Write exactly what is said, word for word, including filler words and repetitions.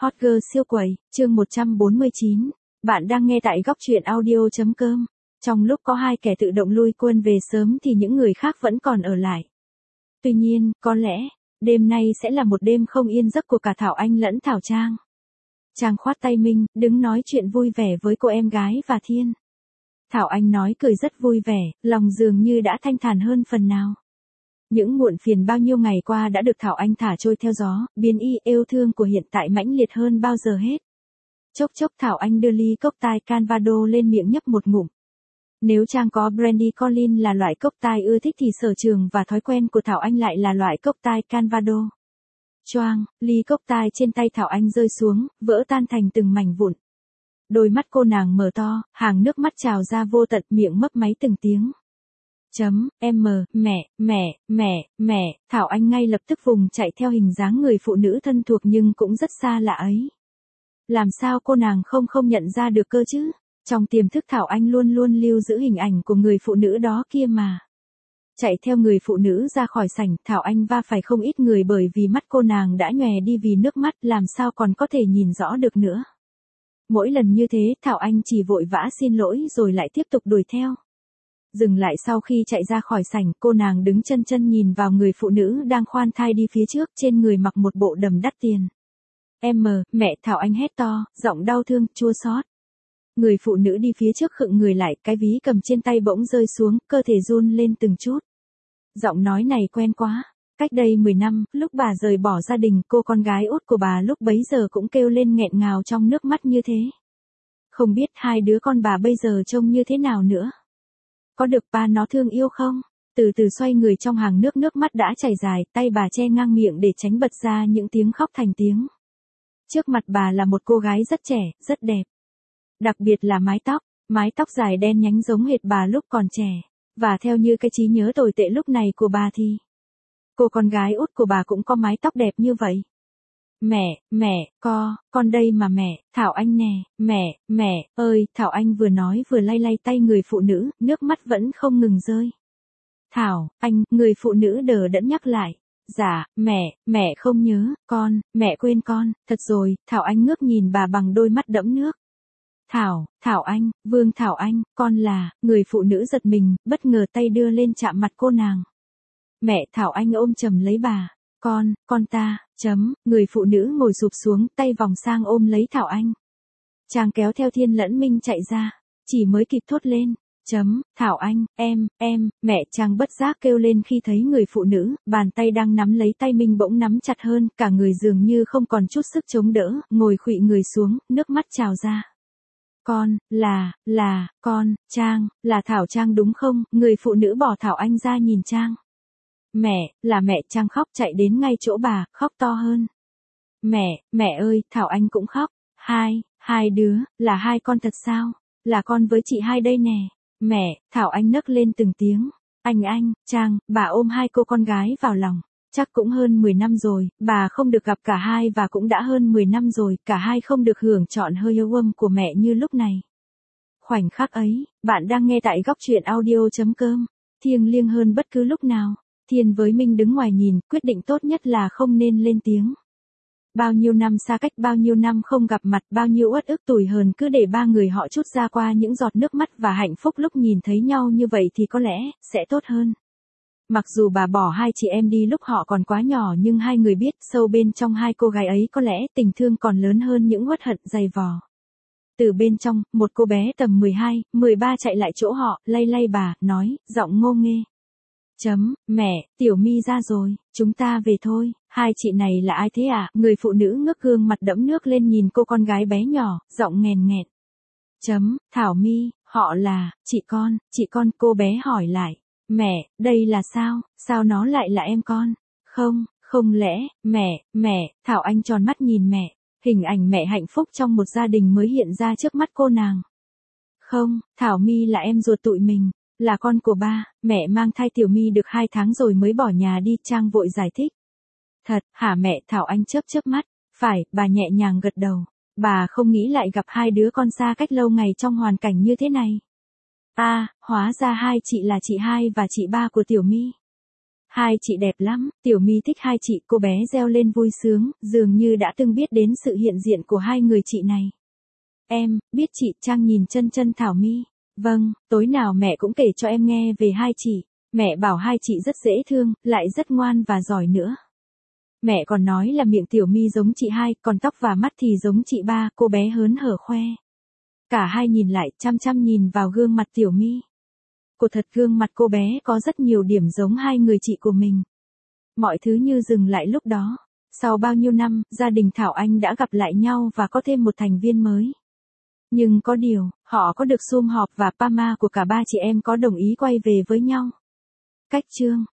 Hot girl siêu quẩy, chương một trăm bốn mươi chín. Bạn đang nghe tại góc truyện audio.com. Trong lúc có hai kẻ tự động lui quân về sớm thì những người khác vẫn còn ở lại. Tuy nhiên, có lẽ, đêm nay sẽ là một đêm không yên giấc của cả Thảo Anh lẫn Thảo Trang. Trang khoát tay Minh, đứng nói chuyện vui vẻ với cô em gái và Thiên. Thảo Anh nói cười rất vui vẻ, lòng dường như đã thanh thản hơn phần nào. Những muộn phiền bao nhiêu ngày qua đã được Thảo Anh thả trôi theo gió, biến y yêu thương của hiện tại mãnh liệt hơn bao giờ hết. Chốc chốc Thảo Anh đưa ly cốc tai Canvado lên miệng nhấp một ngụm. Nếu Trang có brandy Colin là loại cốc tai ưa thích thì sở trường và thói quen của Thảo Anh lại là loại cốc tai Canvado. Choang, ly cốc tai trên tay Thảo Anh rơi xuống, vỡ tan thành từng mảnh vụn. Đôi mắt cô nàng mở to, hàng nước mắt trào ra vô tận, miệng mấp máy từng tiếng. Chấm, em, mẹ, mẹ, mẹ, mẹ, Thảo Anh ngay lập tức vùng chạy theo hình dáng người phụ nữ thân thuộc nhưng cũng rất xa lạ ấy. Làm sao cô nàng không không nhận ra được cơ chứ? Trong tiềm thức Thảo Anh luôn luôn lưu giữ hình ảnh của người phụ nữ đó kia mà. Chạy theo người phụ nữ ra khỏi sảnh, Thảo Anh va phải không ít người bởi vì mắt cô nàng đã nhòe đi vì nước mắt, làm sao còn có thể nhìn rõ được nữa. Mỗi lần như thế, Thảo Anh chỉ vội vã xin lỗi rồi lại tiếp tục đuổi theo. Dừng lại sau khi chạy ra khỏi sảnh, cô nàng đứng chân chân nhìn vào người phụ nữ đang khoan thai đi phía trước, trên người mặc một bộ đầm đắt tiền. Em, mẹ, Thảo Anh hét to, giọng đau thương, chua xót. Người phụ nữ đi phía trước khựng người lại, cái ví cầm trên tay bỗng rơi xuống, cơ thể run lên từng chút. Giọng nói này quen quá. Cách đây mười năm, lúc bà rời bỏ gia đình, cô con gái út của bà lúc bấy giờ cũng kêu lên nghẹn ngào trong nước mắt như thế. Không biết hai đứa con bà bây giờ trông như thế nào nữa. Có được ba nó thương yêu không? Từ từ xoay người trong hàng nước, nước mắt đã chảy dài, tay bà che ngang miệng để tránh bật ra những tiếng khóc thành tiếng. Trước mặt bà là một cô gái rất trẻ, rất đẹp. Đặc biệt là mái tóc, mái tóc dài đen nhánh giống hệt bà lúc còn trẻ. Và theo như cái trí nhớ tồi tệ lúc này của bà thì cô con gái út của bà cũng có mái tóc đẹp như vậy. Mẹ, mẹ, co, con đây mà mẹ, Thảo Anh nè, mẹ, mẹ, ơi, Thảo Anh vừa nói vừa lay lay tay người phụ nữ, nước mắt vẫn không ngừng rơi. Thảo, Anh, người phụ nữ đờ đẫn nhắc lại. Dạ, mẹ, mẹ không nhớ, con, mẹ quên con, thật rồi, Thảo Anh ngước nhìn bà bằng đôi mắt đẫm nước. Thảo, Thảo Anh, Vương Thảo Anh, con là, người phụ nữ giật mình, bất ngờ tay đưa lên chạm mặt cô nàng. Mẹ, Thảo Anh ôm chầm lấy bà. Con, con ta, chấm, người phụ nữ ngồi sụp xuống, tay vòng sang ôm lấy Thảo Anh. Trang kéo theo Thiên lẫn Minh chạy ra, chỉ mới kịp thốt lên, chấm, Thảo Anh, em, em, mẹ. Trang bất giác kêu lên khi thấy người phụ nữ, bàn tay đang nắm lấy tay Minh bỗng nắm chặt hơn, cả người dường như không còn chút sức chống đỡ, ngồi khuỵu người xuống, nước mắt trào ra. Con, là, là, con, Trang, là Thảo Trang đúng không? Người phụ nữ bỏ Thảo Anh ra nhìn Trang. Mẹ, là mẹ. Trang khóc chạy đến ngay chỗ bà, khóc to hơn. Mẹ, mẹ ơi, Thảo Anh cũng khóc. Hai, hai đứa, là hai con thật sao? Là con với chị hai đây nè. Mẹ, Thảo Anh nấc lên từng tiếng. Anh anh, Trang, bà ôm hai cô con gái vào lòng. Chắc cũng hơn mười năm rồi, bà không được gặp cả hai và cũng đã hơn mười năm rồi, cả hai không được hưởng trọn hơi yêu ôm của mẹ như lúc này. Khoảnh khắc ấy, bạn đang nghe tại góc truyện audio.com. Thiêng liêng hơn bất cứ lúc nào. Thiên với Minh đứng ngoài nhìn, quyết định tốt nhất là không nên lên tiếng. Bao nhiêu năm xa cách, bao nhiêu năm không gặp mặt, bao nhiêu uất ức tủi hờn, cứ để ba người họ trút ra qua những giọt nước mắt và hạnh phúc lúc nhìn thấy nhau như vậy thì có lẽ sẽ tốt hơn. Mặc dù bà bỏ hai chị em đi lúc họ còn quá nhỏ nhưng hai người biết sâu bên trong hai cô gái ấy có lẽ tình thương còn lớn hơn những uất hận dày vò. Từ bên trong, một cô bé tầm mười hai, mười ba chạy lại chỗ họ, lay lay bà, nói, giọng ngô nghê. Chấm, mẹ, Tiểu My ra rồi, chúng ta về thôi. Hai chị này là ai thế ạ? À? Người phụ nữ ngước gương mặt đẫm nước lên nhìn cô con gái bé nhỏ, giọng nghèn nghẹt. Chấm, Thảo My, họ là, chị con, chị con. Cô bé hỏi lại. Mẹ, đây là sao? Sao nó lại là em con? Không, không lẽ, mẹ, mẹ, Thảo Anh tròn mắt nhìn mẹ. Hình ảnh mẹ hạnh phúc trong một gia đình mới hiện ra trước mắt cô nàng. Không, Thảo My là em ruột tụi mình. Là con của ba, mẹ mang thai Tiểu My được hai tháng rồi mới bỏ nhà đi. Trang vội giải thích. Thật, hả mẹ? Thảo Anh chớp chớp mắt. Phải, bà nhẹ nhàng gật đầu. Bà không nghĩ lại gặp hai đứa con xa cách lâu ngày trong hoàn cảnh như thế này. À, hóa ra hai chị là chị hai và chị ba của Tiểu My. Hai chị đẹp lắm, Tiểu My thích hai chị, cô bé reo lên vui sướng, dường như đã từng biết đến sự hiện diện của hai người chị này. Em, biết chị, Trang nhìn chân chân Thảo My. Vâng, tối nào mẹ cũng kể cho em nghe về hai chị. Mẹ bảo hai chị rất dễ thương, lại rất ngoan và giỏi nữa. Mẹ còn nói là miệng Tiểu My giống chị hai, còn tóc và mắt thì giống chị ba, cô bé hớn hở khoe. Cả hai nhìn lại, chăm chăm nhìn vào gương mặt Tiểu My. Cô thật gương mặt cô bé có rất nhiều điểm giống hai người chị của mình. Mọi thứ như dừng lại lúc đó. Sau bao nhiêu năm, gia đình Thảo Anh đã gặp lại nhau và có thêm một thành viên mới. Nhưng có điều, họ có được sum họp và Pama của cả ba chị em có đồng ý quay về với nhau. Cách chương